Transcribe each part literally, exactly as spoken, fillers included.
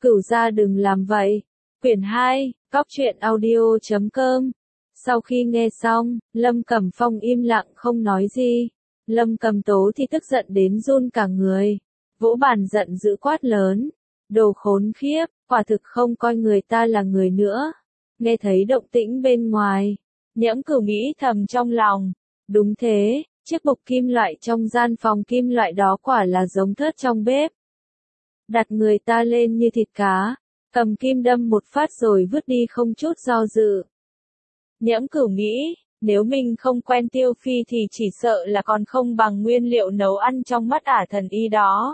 Cửu gia đừng làm vậy. Quyển hai, cóc truyện audio chấm com. Sau khi nghe xong, Lâm Cẩm Phong im lặng không nói gì. Lâm Cẩm Tố thì tức giận đến run cả người. Vỗ bàn giận dữ quát lớn. Đồ khốn khiếp, quả thực không coi người ta là người nữa. Nghe thấy động tĩnh bên ngoài. Nhiễm Cửu nghĩ thầm trong lòng. Đúng thế, chiếc bục kim loại trong gian phòng kim loại đó quả là giống thớt trong bếp. Đặt người ta lên như thịt cá, cầm kim đâm một phát rồi vứt đi không chút do dự. Nhiễm Cửu nghĩ, nếu mình không quen Tiêu Phi thì chỉ sợ là còn không bằng nguyên liệu nấu ăn trong mắt ả thần y đó.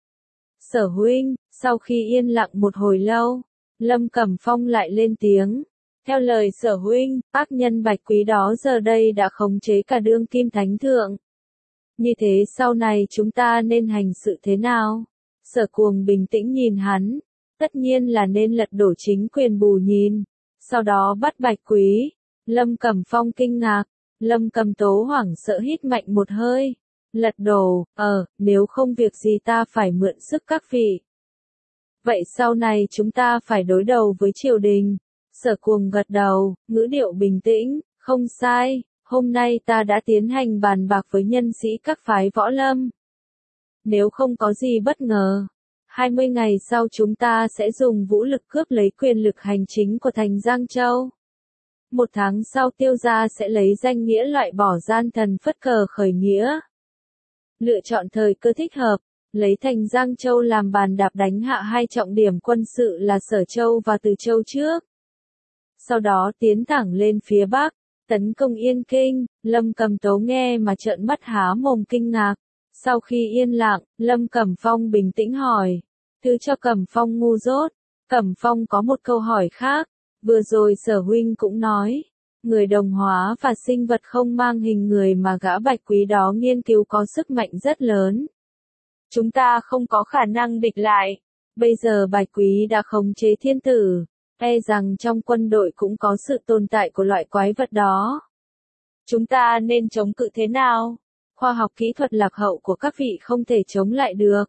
Sở huynh, sau khi yên lặng một hồi lâu, Lâm Cẩm Phong lại lên tiếng. Theo lời Sở huynh, ác nhân Bạch Quý đó giờ đây đã khống chế cả đương kim thánh thượng. Như thế sau này chúng ta nên hành sự thế nào? Sở Cuồng bình tĩnh nhìn hắn. Tất nhiên là nên lật đổ chính quyền bù nhìn. Sau đó bắt Bạch Quý. Lâm Cẩm Phong kinh ngạc. Lâm Cẩm Tố hoảng sợ hít mạnh một hơi. Lật đổ, ờ, nếu không việc gì ta phải mượn sức các vị. Vậy sau này chúng ta phải đối đầu với triều đình. Sở Cuồng gật đầu, ngữ điệu bình tĩnh, không sai, hôm nay ta đã tiến hành bàn bạc với nhân sĩ các phái võ lâm. Nếu không có gì bất ngờ, hai mươi ngày sau chúng ta sẽ dùng vũ lực cướp lấy quyền lực hành chính của thành Giang Châu. Một tháng sau Tiêu gia sẽ lấy danh nghĩa loại bỏ gian thần phất cờ khởi nghĩa. Lựa chọn thời cơ thích hợp, lấy thành Giang Châu làm bàn đạp đánh hạ hai trọng điểm quân sự là Sở Châu và Từ Châu trước. Sau đó tiến thẳng lên phía Bắc, tấn công Yên Kinh. Lâm Cẩm Tố nghe mà trợn mắt há mồm kinh ngạc. Sau khi yên lặng, Lâm Cẩm Phong bình tĩnh hỏi. Thứ cho Cẩm Phong ngu dốt. Cẩm Phong có một câu hỏi khác. Vừa rồi Sở huynh cũng nói. Người đồng hóa và sinh vật không mang hình người mà gã Bạch Quý đó nghiên cứu có sức mạnh rất lớn. Chúng ta không có khả năng địch lại. Bây giờ Bạch Quý đã khống chế thiên tử. E rằng trong quân đội cũng có sự tồn tại của loại quái vật đó. Chúng ta nên chống cự thế nào? Khoa học kỹ thuật lạc hậu của các vị không thể chống lại được.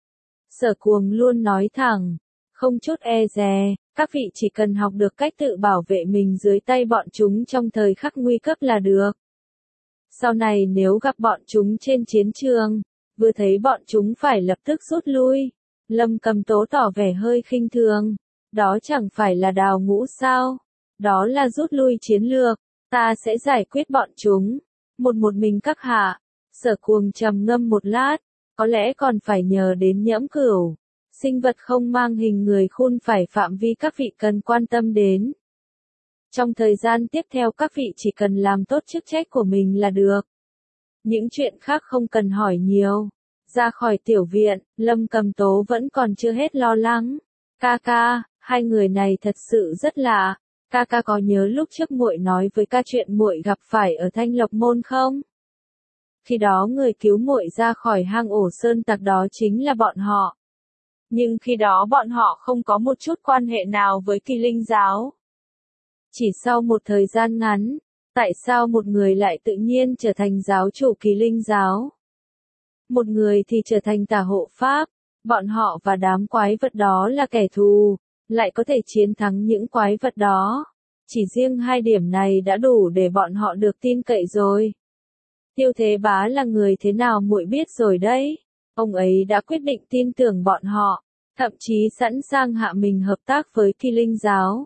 Sở Cuồng luôn nói thẳng, không chút e dè, các vị chỉ cần học được cách tự bảo vệ mình dưới tay bọn chúng trong thời khắc nguy cấp là được. Sau này nếu gặp bọn chúng trên chiến trường, vừa thấy bọn chúng phải lập tức rút lui. Lâm Cẩm Tố tỏ vẻ hơi khinh thường. Đó chẳng phải là đào ngũ sao? Đó là rút lui chiến lược. Ta sẽ giải quyết bọn chúng. Một một mình các hạ. Sở Cuồng trầm ngâm một lát. Có lẽ còn phải nhờ đến Nhiễm Cửu. Sinh vật không mang hình người khôn phải phạm vi các vị cần quan tâm đến. Trong thời gian tiếp theo các vị chỉ cần làm tốt chức trách của mình là được. Những chuyện khác không cần hỏi nhiều. Ra khỏi tiểu viện, Lâm Cẩm Tố vẫn còn chưa hết lo lắng. Ca ca, hai người này thật sự rất lạ. Ca ca có nhớ lúc trước muội nói với ca chuyện muội gặp phải ở Thanh Lộc Môn không? Khi đó người cứu muội ra khỏi hang ổ sơn tặc đó chính là bọn họ. Nhưng khi đó bọn họ không có một chút quan hệ nào với Kỳ Linh giáo. Chỉ sau một thời gian ngắn, tại sao một người lại tự nhiên trở thành giáo chủ Kỳ Linh giáo? Một người thì trở thành tả hộ pháp. Bọn họ và đám quái vật đó là kẻ thù, lại có thể chiến thắng những quái vật đó. Chỉ riêng hai điểm này đã đủ để bọn họ được tin cậy rồi. Tiêu Thế Bá là người thế nào muội biết rồi đấy. Ông ấy đã quyết định tin tưởng bọn họ, thậm chí sẵn sàng hạ mình hợp tác với Kỳ Linh giáo.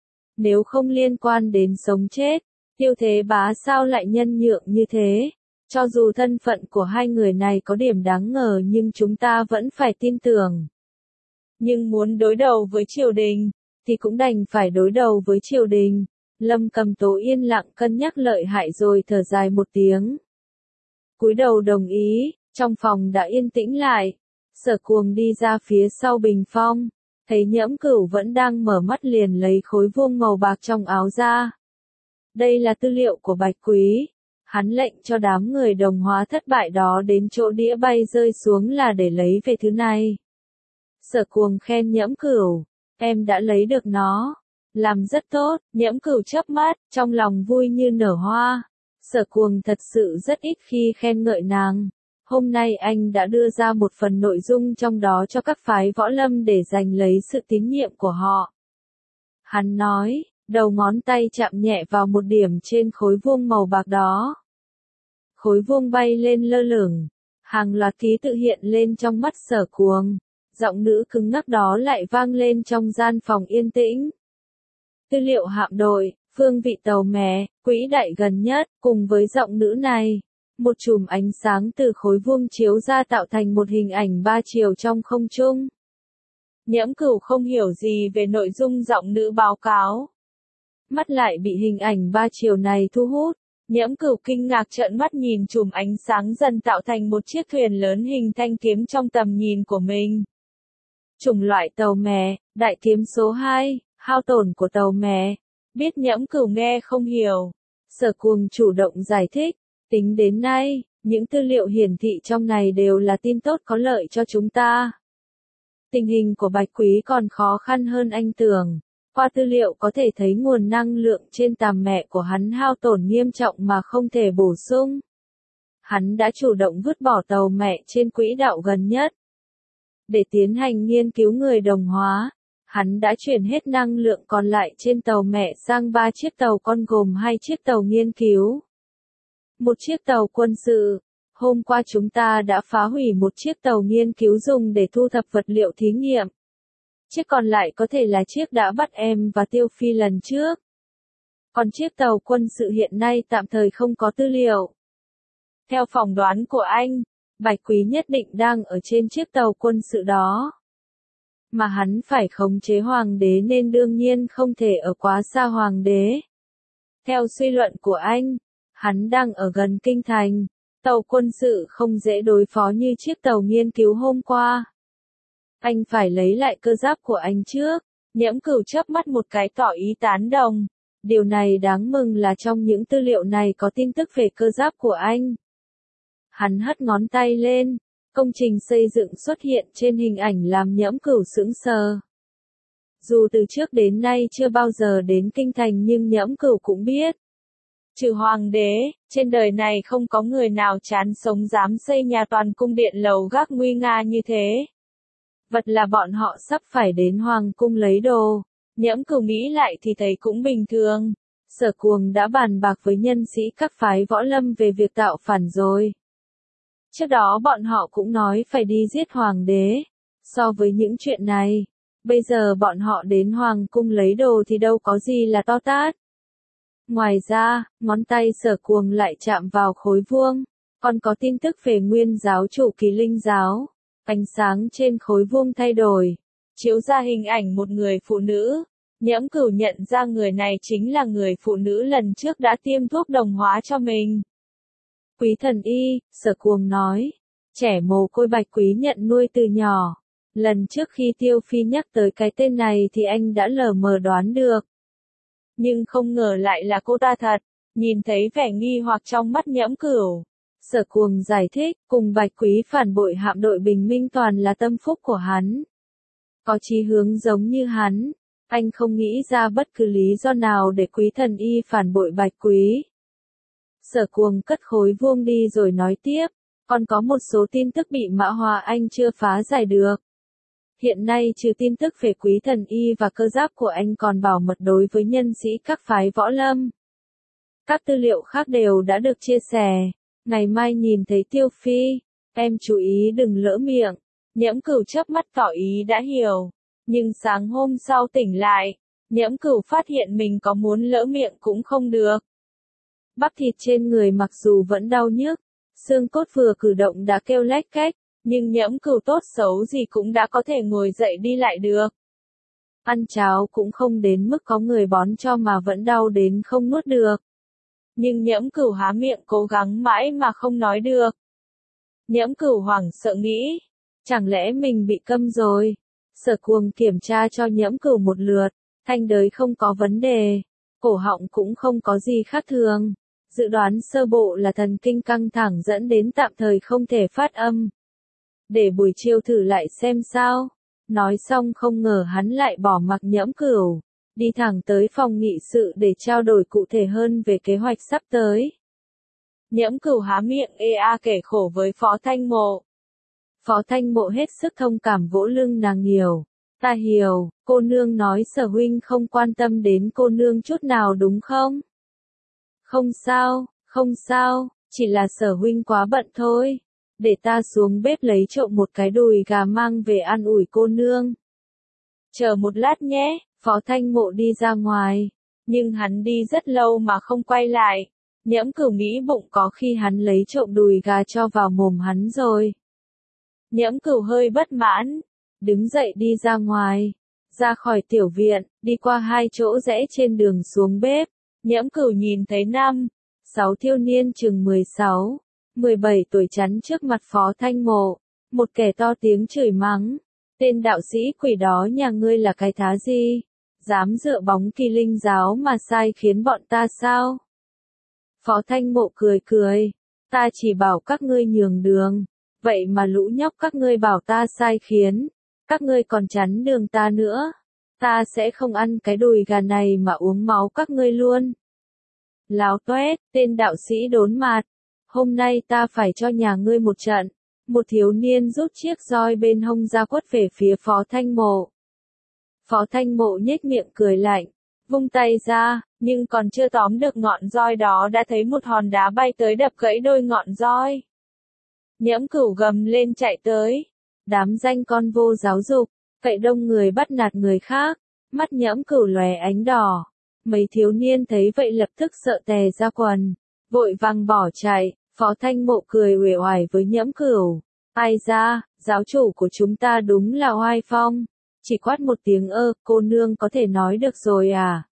Nếu không liên quan đến sống chết, Tiêu Thế Bá sao lại nhân nhượng như thế? Cho dù thân phận của hai người này có điểm đáng ngờ nhưng chúng ta vẫn phải tin tưởng. Nhưng muốn đối đầu với triều đình, thì cũng đành phải đối đầu với triều đình. Lâm Cẩm Tố yên lặng cân nhắc lợi hại rồi thở dài một tiếng. Cúi đầu đồng ý, trong phòng đã yên tĩnh lại. Sở Cuồng đi ra phía sau bình phong, thấy Nhiễm Cửu vẫn đang mở mắt liền lấy khối vuông màu bạc trong áo ra. Đây là tư liệu của Bạch Quý. Hắn lệnh cho đám người đồng hóa thất bại đó đến chỗ đĩa bay rơi xuống là để lấy về thứ này. Sở Cuồng khen Nhiễm Cửu, em đã lấy được nó. Làm rất tốt, Nhiễm Cửu chớp mắt, trong lòng vui như nở hoa. Sở Cuồng thật sự rất ít khi khen ngợi nàng. hôm nay anh đã đưa ra một phần nội dung trong đó cho các phái võ lâm để giành lấy sự tín nhiệm của họ. Hắn nói, đầu ngón tay chạm nhẹ vào một điểm trên khối vuông màu bạc đó. Khối vuông bay lên lơ lửng, hàng loạt ký tự hiện lên trong mắt Sở Cuồng, giọng nữ cứng ngắc đó lại vang lên trong gian phòng yên tĩnh. Tư liệu hạm đội, phương vị tàu mẹ, quỹ đạo gần nhất, cùng với giọng nữ này, một chùm ánh sáng từ khối vuông chiếu ra tạo thành một hình ảnh ba chiều trong không trung. Nhiễm Cửu không hiểu gì về nội dung giọng nữ báo cáo. Mắt lại bị hình ảnh ba chiều này thu hút. Nhiễm Cửu kinh ngạc trợn mắt nhìn chùm ánh sáng dần tạo thành một chiếc thuyền lớn hình thanh kiếm trong tầm nhìn của mình. Chủng loại tàu mẹ, đại kiếm số hai, hao tổn của tàu mẹ. Biết Nhiễm Cửu nghe không hiểu, Sở Cuồng chủ động giải thích, tính đến nay, những tư liệu hiển thị trong này đều là tin tốt có lợi cho chúng ta. Tình hình của Bạch Quý còn khó khăn hơn anh tưởng. Qua tư liệu có thể thấy nguồn năng lượng trên tàu mẹ của hắn hao tổn nghiêm trọng mà không thể bổ sung. Hắn đã chủ động vứt bỏ tàu mẹ trên quỹ đạo gần nhất. Để tiến hành nghiên cứu người đồng hóa, hắn đã chuyển hết năng lượng còn lại trên tàu mẹ sang ba chiếc tàu con gồm hai chiếc tàu nghiên cứu. Một chiếc tàu quân sự. Hôm qua chúng ta đã phá hủy một chiếc tàu nghiên cứu dùng để thu thập vật liệu thí nghiệm. Chiếc còn lại có thể là chiếc đã bắt em và Tiêu Phi lần trước. Còn chiếc tàu quân sự hiện nay tạm thời không có tư liệu. Theo phỏng đoán của anh, Bạch Quý nhất định đang ở trên chiếc tàu quân sự đó. Mà hắn phải khống chế hoàng đế nên đương nhiên không thể ở quá xa hoàng đế. Theo suy luận của anh, hắn đang ở gần kinh thành. Tàu quân sự không dễ đối phó như chiếc tàu nghiên cứu hôm qua. Anh phải lấy lại cơ giáp của anh trước. Nhiễm Cửu chớp mắt một cái tỏ ý tán đồng. Điều này đáng mừng là trong những tư liệu này có tin tức về cơ giáp của anh. Hắn hất ngón tay lên. Công trình xây dựng xuất hiện trên hình ảnh làm Nhiễm Cửu sững sờ. Dù từ trước đến nay chưa bao giờ đến kinh thành nhưng Nhiễm Cửu cũng biết. Trừ hoàng đế, trên đời này không có người nào chán sống dám xây nhà toàn cung điện lầu gác nguy nga như thế. Vật là bọn họ sắp phải đến hoàng cung lấy đồ. Nhiễm Cửu nghĩ lại thì thấy cũng bình thường. Sở Cuồng đã bàn bạc với nhân sĩ các phái võ lâm về việc tạo phản rồi. Trước đó bọn họ cũng nói phải đi giết hoàng đế. So với những chuyện này, bây giờ bọn họ đến hoàng cung lấy đồ thì đâu có gì là to tát. Ngoài ra, ngón tay Sở Cuồng lại chạm vào khối vuông. Còn có tin tức về nguyên giáo chủ Kỳ Linh giáo. Ánh sáng trên khối vuông thay đổi, chiếu ra hình ảnh một người phụ nữ. Nhiễm Cửu nhận ra người này chính là người phụ nữ lần trước đã tiêm thuốc đồng hóa cho mình. Quý thần y, Sở Cuồng nói. Trẻ mồ côi Bạch Quý nhận nuôi từ nhỏ. Lần trước khi Tiêu Phi nhắc tới cái tên này thì anh đã lờ mờ đoán được. Nhưng không ngờ lại là cô ta thật. Nhìn thấy vẻ nghi hoặc trong mắt Nhiễm Cửu, Sở Cuồng giải thích, cùng Bạch Quý phản bội hạm đội Bình Minh toàn là tâm phúc của hắn. Có chí hướng giống như hắn, anh không nghĩ ra bất cứ lý do nào để Quý thần y phản bội Bạch Quý. Sở Cuồng cất khối vuông đi rồi nói tiếp, còn có một số tin tức bị Mã Hoa Anh chưa phá giải được. Hiện nay trừ tin tức về Quý thần y và cơ giáp của anh còn bảo mật đối với nhân sĩ các phái võ lâm. Các tư liệu khác đều đã được chia sẻ. Ngày mai nhìn thấy Tiêu Phi, em chú ý đừng lỡ miệng. Nhiễm Cửu chớp mắt tỏ ý đã hiểu. Nhưng sáng hôm sau tỉnh lại, Nhiễm Cửu phát hiện mình có muốn lỡ miệng cũng không được. Bắp thịt trên người mặc dù vẫn đau nhức, xương cốt vừa cử động đã kêu lách cách, nhưng Nhiễm Cửu tốt xấu gì cũng đã có thể ngồi dậy đi lại được. Ăn cháo cũng không đến mức có người bón cho mà vẫn đau đến không nuốt được. Nhưng Nhiễm Cửu há miệng cố gắng mãi mà không nói được. Nhiễm Cửu hoảng sợ nghĩ, chẳng lẽ mình bị câm rồi? Sở Cuồng kiểm tra cho Nhiễm Cửu một lượt, thanh đới không có vấn đề, cổ họng cũng không có gì khác thường. Dự đoán sơ bộ là thần kinh căng thẳng dẫn đến tạm thời không thể phát âm. Để buổi chiều thử lại xem sao. Nói xong không ngờ hắn lại bỏ mặc Nhiễm Cửu, đi thẳng tới phòng nghị sự để trao đổi cụ thể hơn về kế hoạch sắp tới. Nhiễm Cửu há miệng ê a kể khổ với Phó Thanh Mộ. Phó Thanh Mộ hết sức thông cảm vỗ lưng nàng hiểu. Ta hiểu, cô nương nói Sở huynh không quan tâm đến cô nương chút nào đúng không? Không sao, không sao, chỉ là Sở huynh quá bận thôi. Để ta xuống bếp lấy trộm một cái đùi gà mang về ăn ủi cô nương. Chờ một lát nhé, Phó Thanh Mộ đi ra ngoài. Nhưng hắn đi rất lâu mà không quay lại. Nhiễm Cửu nghĩ bụng có khi hắn lấy trộm đùi gà cho vào mồm hắn rồi. Nhiễm Cửu hơi bất mãn, đứng dậy đi ra ngoài, ra khỏi tiểu viện, đi qua hai chỗ rẽ trên đường xuống bếp. Nhiễm Cửu nhìn thấy năm, sáu thiếu niên chừng mười sáu, mười bảy tuổi chắn trước mặt Phó Thanh Mộ, một kẻ to tiếng chửi mắng, tên đạo sĩ quỷ đó nhà ngươi là cái thá gì, dám dựa bóng Kỳ Linh giáo mà sai khiến bọn ta sao? Phó Thanh Mộ cười cười, ta chỉ bảo các ngươi nhường đường, vậy mà lũ nhóc các ngươi bảo ta sai khiến, các ngươi còn chắn đường ta nữa, ta sẽ không ăn cái đùi gà này mà uống máu các ngươi luôn. Láo toét, tên đạo sĩ đốn mặt, hôm nay ta phải cho nhà ngươi một trận. Một thiếu niên rút chiếc roi bên hông ra quất về phía Phó Thanh Mộ. Phó Thanh Mộ nhếch miệng cười lạnh, vung tay ra, nhưng còn chưa tóm được ngọn roi đó đã thấy một hòn đá bay tới đập gãy đôi ngọn roi. Nhiễm Cửu gầm lên chạy tới, đám danh con vô giáo dục, cậy đông người bắt nạt người khác, mắt Nhiễm Cửu lóe ánh đỏ. Mấy thiếu niên thấy vậy lập tức sợ tè ra quần, vội vàng bỏ chạy. Phó Thanh Mộ cười uể oải với Nhiễm Cửu, ai ra, giáo chủ của chúng ta đúng là oai phong, chỉ quát một tiếng ơ, cô nương có thể nói được rồi à?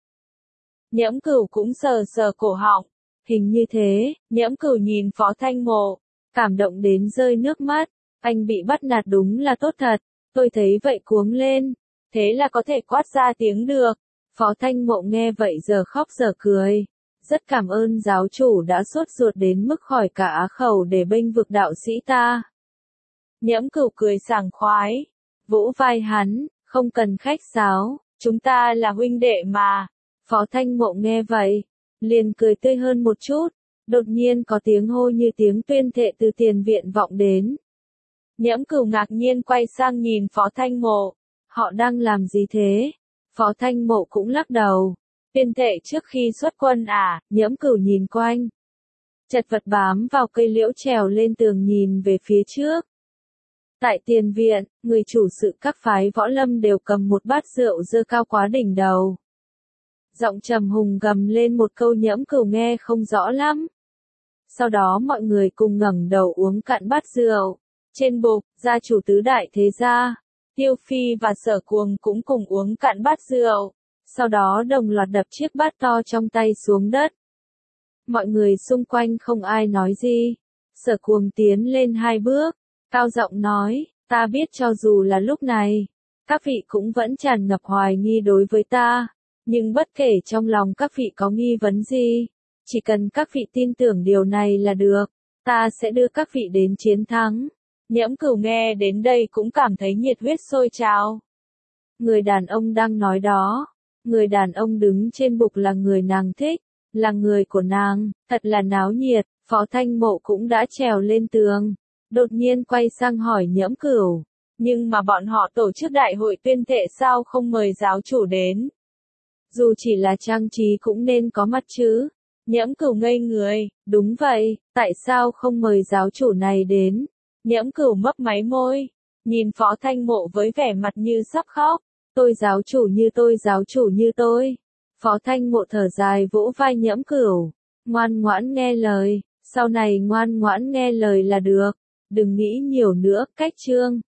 Nhiễm Cửu cũng sờ sờ cổ họng, hình như thế. Nhiễm Cửu nhìn Phó Thanh Mộ, cảm động đến rơi nước mắt, anh bị bắt nạt đúng là tốt thật, tôi thấy vậy cuống lên, thế là có thể quát ra tiếng được. Phó Thanh Mộ nghe vậy giờ khóc giờ cười. Rất cảm ơn giáo chủ đã sốt ruột đến mức khỏi cả á khẩu để bênh vực đạo sĩ ta. Nhiễm Cửu cười sảng khoái, vỗ vai hắn, không cần khách sáo, chúng ta là huynh đệ mà. Phó Thanh Mộ nghe vậy, liền cười tươi hơn một chút, đột nhiên có tiếng hô như tiếng tuyên thệ từ tiền viện vọng đến. Nhiễm Cửu ngạc nhiên quay sang nhìn Phó Thanh Mộ, họ đang làm gì thế? Phó Thanh Mộ cũng lắc đầu. Tuyên thệ trước khi xuất quân à? Nhiễm Cửu nhìn quanh, chật vật bám vào cây liễu trèo lên tường nhìn về phía trước. Tại tiền viện, người chủ sự các phái võ lâm đều cầm một bát rượu dơ cao quá đỉnh đầu. Giọng trầm hùng gầm lên một câu Nhiễm Cửu nghe không rõ lắm. Sau đó mọi người cùng ngẩng đầu uống cạn bát rượu. Trên bục, gia chủ tứ đại thế gia, Tiêu Phi và Sở Cuồng cũng cùng uống cạn bát rượu. Sau đó đồng loạt đập chiếc bát to trong tay xuống đất. Mọi người xung quanh không ai nói gì. Sở Cuồng tiến lên hai bước, cao giọng nói, ta biết cho dù là lúc này, các vị cũng vẫn tràn ngập hoài nghi đối với ta, nhưng bất kể trong lòng các vị có nghi vấn gì, chỉ cần các vị tin tưởng điều này là được, ta sẽ đưa các vị đến chiến thắng. Nhiễm Cửu nghe đến đây cũng cảm thấy nhiệt huyết sôi trào. Người đàn ông đang nói đó. Người đàn ông đứng trên bục là người nàng thích, là người của nàng, thật là náo nhiệt. Phó Thanh Mộ cũng đã trèo lên tường, đột nhiên quay sang hỏi Nhiễm Cửu, nhưng mà bọn họ tổ chức đại hội tuyên thệ sao không mời giáo chủ đến? Dù chỉ là trang trí cũng nên có mặt chứ. Nhiễm Cửu ngây người, đúng vậy, tại sao không mời giáo chủ này đến? Nhiễm Cửu mấp máy môi, nhìn Phó Thanh Mộ với vẻ mặt như sắp khóc. Tôi giáo chủ như tôi giáo chủ như tôi. Phó Thanh Mộ thở dài vỗ vai Nhiễm Cửu, ngoan ngoãn nghe lời, sau này ngoan ngoãn nghe lời là được, đừng nghĩ nhiều nữa. Cách chương